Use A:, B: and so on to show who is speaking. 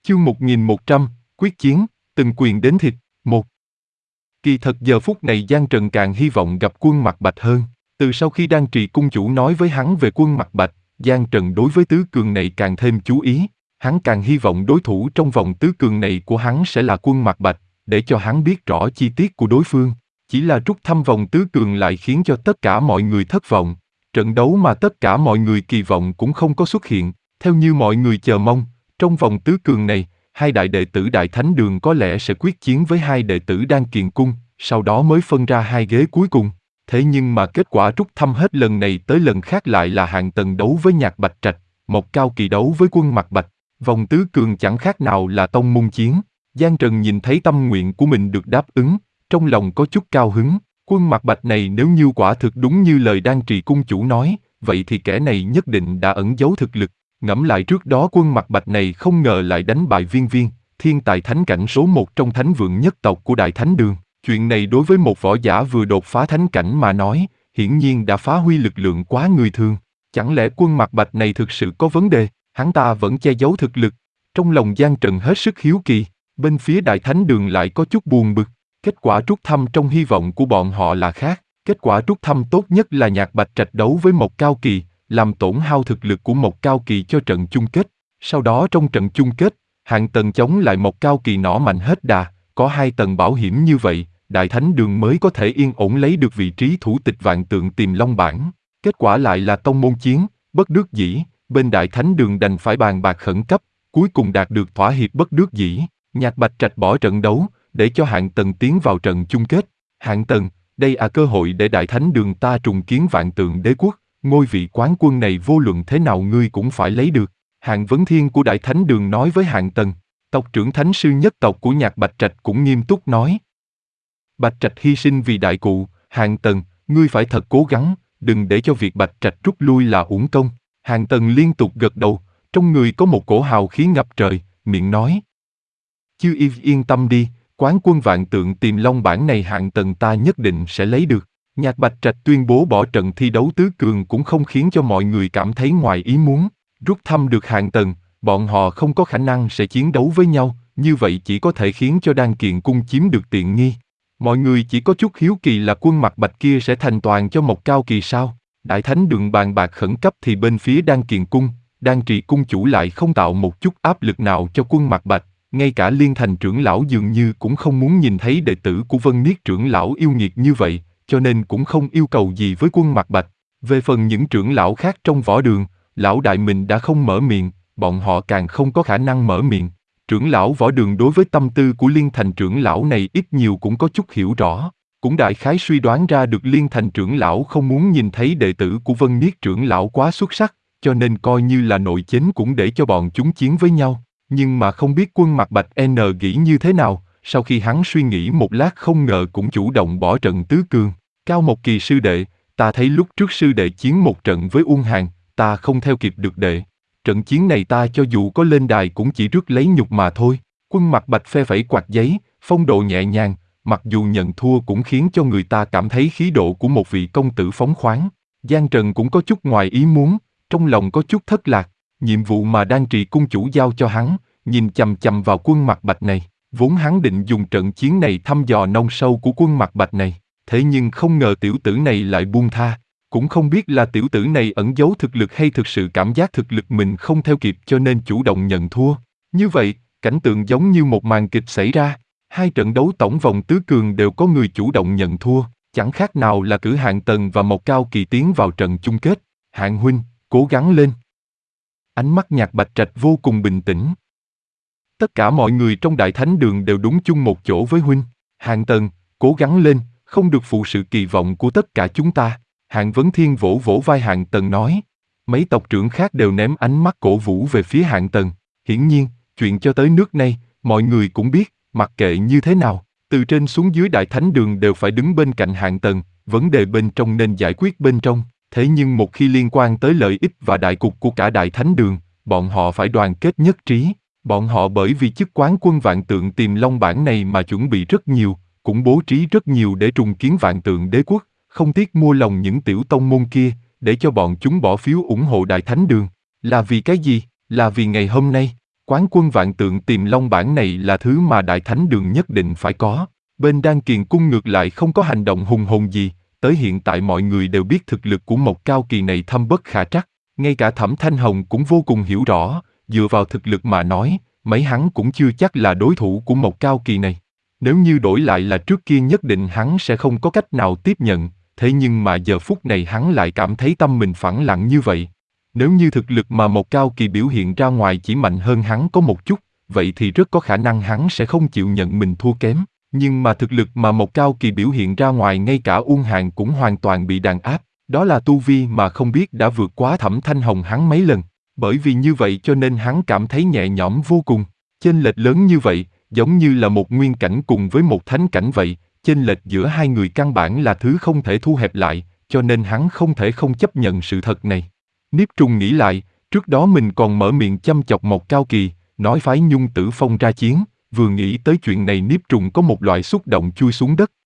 A: Chương 1100, quyết chiến, từng quyền đến thịt. Một. Kỳ thật giờ phút này Giang Trần càng hy vọng gặp Quân Mặc Bạch hơn. Từ sau khi Đan Trì cung chủ nói với hắn về Quân Mặc Bạch, Giang Trần đối với tứ cường này càng thêm chú ý. Hắn càng hy vọng đối thủ trong vòng tứ cường này của hắn sẽ là Quân Mặc Bạch, để cho hắn biết rõ chi tiết của đối phương. Chỉ là rút thăm vòng tứ cường lại khiến cho tất cả mọi người thất vọng. Trận đấu mà tất cả mọi người kỳ vọng cũng không có xuất hiện. Theo như mọi người chờ mong, trong vòng tứ cường này, hai đại đệ tử Đại Thánh Đường có lẽ sẽ quyết chiến với hai đệ tử Đan Kiền Cung, sau đó mới phân ra hai ghế cuối cùng. Thế nhưng mà kết quả rút thăm hết lần này tới lần khác lại là Hạng Tần đấu với Nhạc Bạch Trạch, Mộc Cao Kỳ đấu với Quân Mặc Bạch. Vòng tứ cường chẳng khác nào là tông môn chiến. Giang Trần nhìn thấy tâm nguyện của mình được đáp ứng, trong lòng có chút cao hứng. Quân Mặc Bạch này nếu như quả thực đúng như lời Đan Trì cung chủ nói, vậy thì kẻ này nhất định đã ẩn giấu thực lực. Ngẫm lại trước đó Quân Mặc Bạch này không ngờ lại đánh bại Viên Viên, thiên tài thánh cảnh số 1 trong thánh vượng nhất tộc của Đại Thánh Đường. Chuyện này đối với một võ giả vừa đột phá thánh cảnh mà nói, hiển nhiên đã phá huy lực lượng quá người thường. Chẳng lẽ Quân Mặc Bạch này thực sự có vấn đề, hắn ta vẫn che giấu thực lực? Trong lòng Giang Trần hết sức hiếu kỳ, bên phía Đại Thánh Đường lại có chút buồn bực. Kết quả rút thăm trong hy vọng của bọn họ là khác. Kết quả rút thăm tốt nhất là Nhạc Bạch Trạch đấu với Mộc Cao Kỳ, làm tổn hao thực lực của Mộc Cao Kỳ cho trận chung kết. Sau đó trong trận chung kết, Hạng Tần chống lại Mộc Cao Kỳ nỏ mạnh hết đà, có 2 tầng bảo hiểm như vậy, Đại Thánh Đường mới có thể yên ổn lấy được vị trí thủ tịch vạn tượng Tiềm Long bảng. Kết quả lại là tông môn chiến, bất đắc dĩ, bên Đại Thánh Đường đành phải bàn bạc khẩn cấp, cuối cùng đạt được thỏa hiệp bất đắc dĩ. Nhạc Bạch Trạch bỏ trận đấu, để cho Hạng Tần tiến vào trận chung kết. Hạng Tần, đây là cơ hội để Đại Thánh Đường ta trùng kiến vạn tượng đế quốc. Ngôi vị quán quân này vô luận thế nào ngươi cũng phải lấy được. Hạng Vấn Thiên của Đại Thánh Đường nói với Hạng Tần. Tộc trưởng thánh sư nhất tộc của Nhạc Bạch Trạch cũng nghiêm túc nói. Bạch Trạch hy sinh vì đại cụ, Hạng Tần, ngươi phải thật cố gắng, đừng để cho việc Bạch Trạch rút lui là uổng công. Hạng Tần liên tục gật đầu, trong người có một cổ hào khí ngập trời, miệng nói. Chư yên tâm đi, quán quân vạn tượng Tiềm Long bảng này Hạng Tần ta nhất định sẽ lấy được. Nhạc Bạch Trạch tuyên bố bỏ trận thi đấu tứ cường cũng không khiến cho mọi người cảm thấy ngoài ý muốn. Rút thăm được Hạng Tần, bọn họ không có khả năng sẽ chiến đấu với nhau, như vậy chỉ có thể khiến cho Đan Kiền Cung chiếm được tiện nghi. Mọi người chỉ có chút hiếu kỳ là Quân Mặc Bạch kia sẽ thành toàn cho Mộc Cao Kỳ sao? Đại Thánh Đường bàn bạc khẩn cấp thì bên phía Đan Kiền Cung, Đan Trì cung chủ lại không tạo một chút áp lực nào cho Quân Mặc Bạch. Ngay cả Liên Thành trưởng lão dường như cũng không muốn nhìn thấy đệ tử của Vân Niết trưởng lão yêu nghiệt như vậy, cho nên cũng không yêu cầu gì với Quân Mặc Bạch. Về phần những trưởng lão khác trong võ đường, lão đại mình đã không mở miệng, bọn họ càng không có khả năng mở miệng. Trưởng lão võ đường đối với tâm tư của Liên Thành trưởng lão này ít nhiều cũng có chút hiểu rõ, cũng đại khái suy đoán ra được Liên Thành trưởng lão không muốn nhìn thấy đệ tử của Vân Niết trưởng lão quá xuất sắc, cho nên coi như là nội chính cũng để cho bọn chúng chiến với nhau. Nhưng mà không biết Quân Mặc Bạch nghĩ như thế nào, sau khi hắn suy nghĩ một lát không ngờ cũng chủ động bỏ trận tứ cường. Cao Mộc Kỳ sư đệ, ta thấy lúc trước sư đệ chiến một trận với Uông Hàn, ta không theo kịp được đệ. Trận chiến này ta cho dù có lên đài cũng chỉ rước lấy nhục mà thôi. Quân Mặc Bạch phe phẩy quạt giấy, phong độ nhẹ nhàng, mặc dù nhận thua cũng khiến cho người ta cảm thấy khí độ của một vị công tử phóng khoáng. Giang Trần cũng có chút ngoài ý muốn, trong lòng có chút thất lạc. Nhiệm vụ mà Đan Trì cung chủ giao cho hắn, nhìn chằm chằm vào Quân Mặc Bạch này, vốn hắn định dùng trận chiến này thăm dò nông sâu của Quân Mặc Bạch này, thế nhưng không ngờ tiểu tử này lại buông tha, cũng không biết là tiểu tử này ẩn giấu thực lực hay thực sự cảm giác thực lực mình không theo kịp cho nên chủ động nhận thua. Như vậy, cảnh tượng giống như một màn kịch xảy ra, 2 trận đấu tổng vòng tứ cường đều có người chủ động nhận thua, chẳng khác nào là cử Hạng Tần và Mộc Cao Kỳ tiến vào trận chung kết. Hạng huynh, cố gắng lên. Ánh mắt Nhạc Bạch Trạch vô cùng bình tĩnh. Tất cả mọi người trong Đại Thánh Đường đều đúng chung một chỗ với huynh. Hạng Tần, cố gắng lên, không được phụ sự kỳ vọng của tất cả chúng ta. Hạng Vấn Thiên vỗ vỗ vai Hạng Tần nói. Mấy tộc trưởng khác đều ném ánh mắt cổ vũ về phía Hạng Tần. Hiển nhiên, chuyện cho tới nước này, mọi người cũng biết, mặc kệ như thế nào, từ trên xuống dưới Đại Thánh Đường đều phải đứng bên cạnh Hạng Tần, vấn đề bên trong nên giải quyết bên trong. Thế nhưng một khi liên quan tới lợi ích và đại cục của cả Đại Thánh Đường, bọn họ phải đoàn kết nhất trí. Bọn họ bởi vì chức quán quân vạn tượng Tiềm Long bảng này mà chuẩn bị rất nhiều, cũng bố trí rất nhiều để trùng kiến vạn tượng đế quốc, không tiếc mua lòng những tiểu tông môn kia, để cho bọn chúng bỏ phiếu ủng hộ Đại Thánh Đường. Là vì cái gì? Là vì ngày hôm nay. Quán quân vạn tượng Tiềm Long bản này là thứ mà Đại Thánh Đường nhất định phải có. Bên Đan Kiền Cung ngược lại không có hành động hùng hồn gì, tới hiện tại mọi người đều biết thực lực của Mộc Cao Kỳ này thâm bất khả trắc, ngay cả Thẩm Thanh Hồng cũng vô cùng hiểu rõ, dựa vào thực lực mà nói, mấy hắn cũng chưa chắc là đối thủ của Mộc Cao Kỳ này. Nếu như đổi lại là trước kia nhất định hắn sẽ không có cách nào tiếp nhận, thế nhưng mà giờ phút này hắn lại cảm thấy tâm mình phẳng lặng như vậy. Nếu như thực lực mà Mộc Cao Kỳ biểu hiện ra ngoài chỉ mạnh hơn hắn có một chút, vậy thì rất có khả năng hắn sẽ không chịu nhận mình thua kém. Nhưng mà thực lực mà Mộc Cao Kỳ biểu hiện ra ngoài ngay cả Uông Hàn cũng hoàn toàn bị đàn áp, đó là tu vi mà không biết đã vượt quá Thẩm Thanh Hồng hắn mấy lần. Bởi vì như vậy cho nên hắn cảm thấy nhẹ nhõm vô cùng. Chênh lệch lớn như vậy, giống như là một nguyên cảnh cùng với một thánh cảnh vậy, chênh lệch giữa hai người căn bản là thứ không thể thu hẹp lại, cho nên hắn không thể không chấp nhận sự thật này. Niếp Trùng nghĩ lại, trước đó mình còn mở miệng châm chọc Mộc Cao Kỳ, nói phái Nhung Tử Phong ra chiến, vừa nghĩ tới chuyện này Niếp Trùng có một loại xúc động chui xuống đất,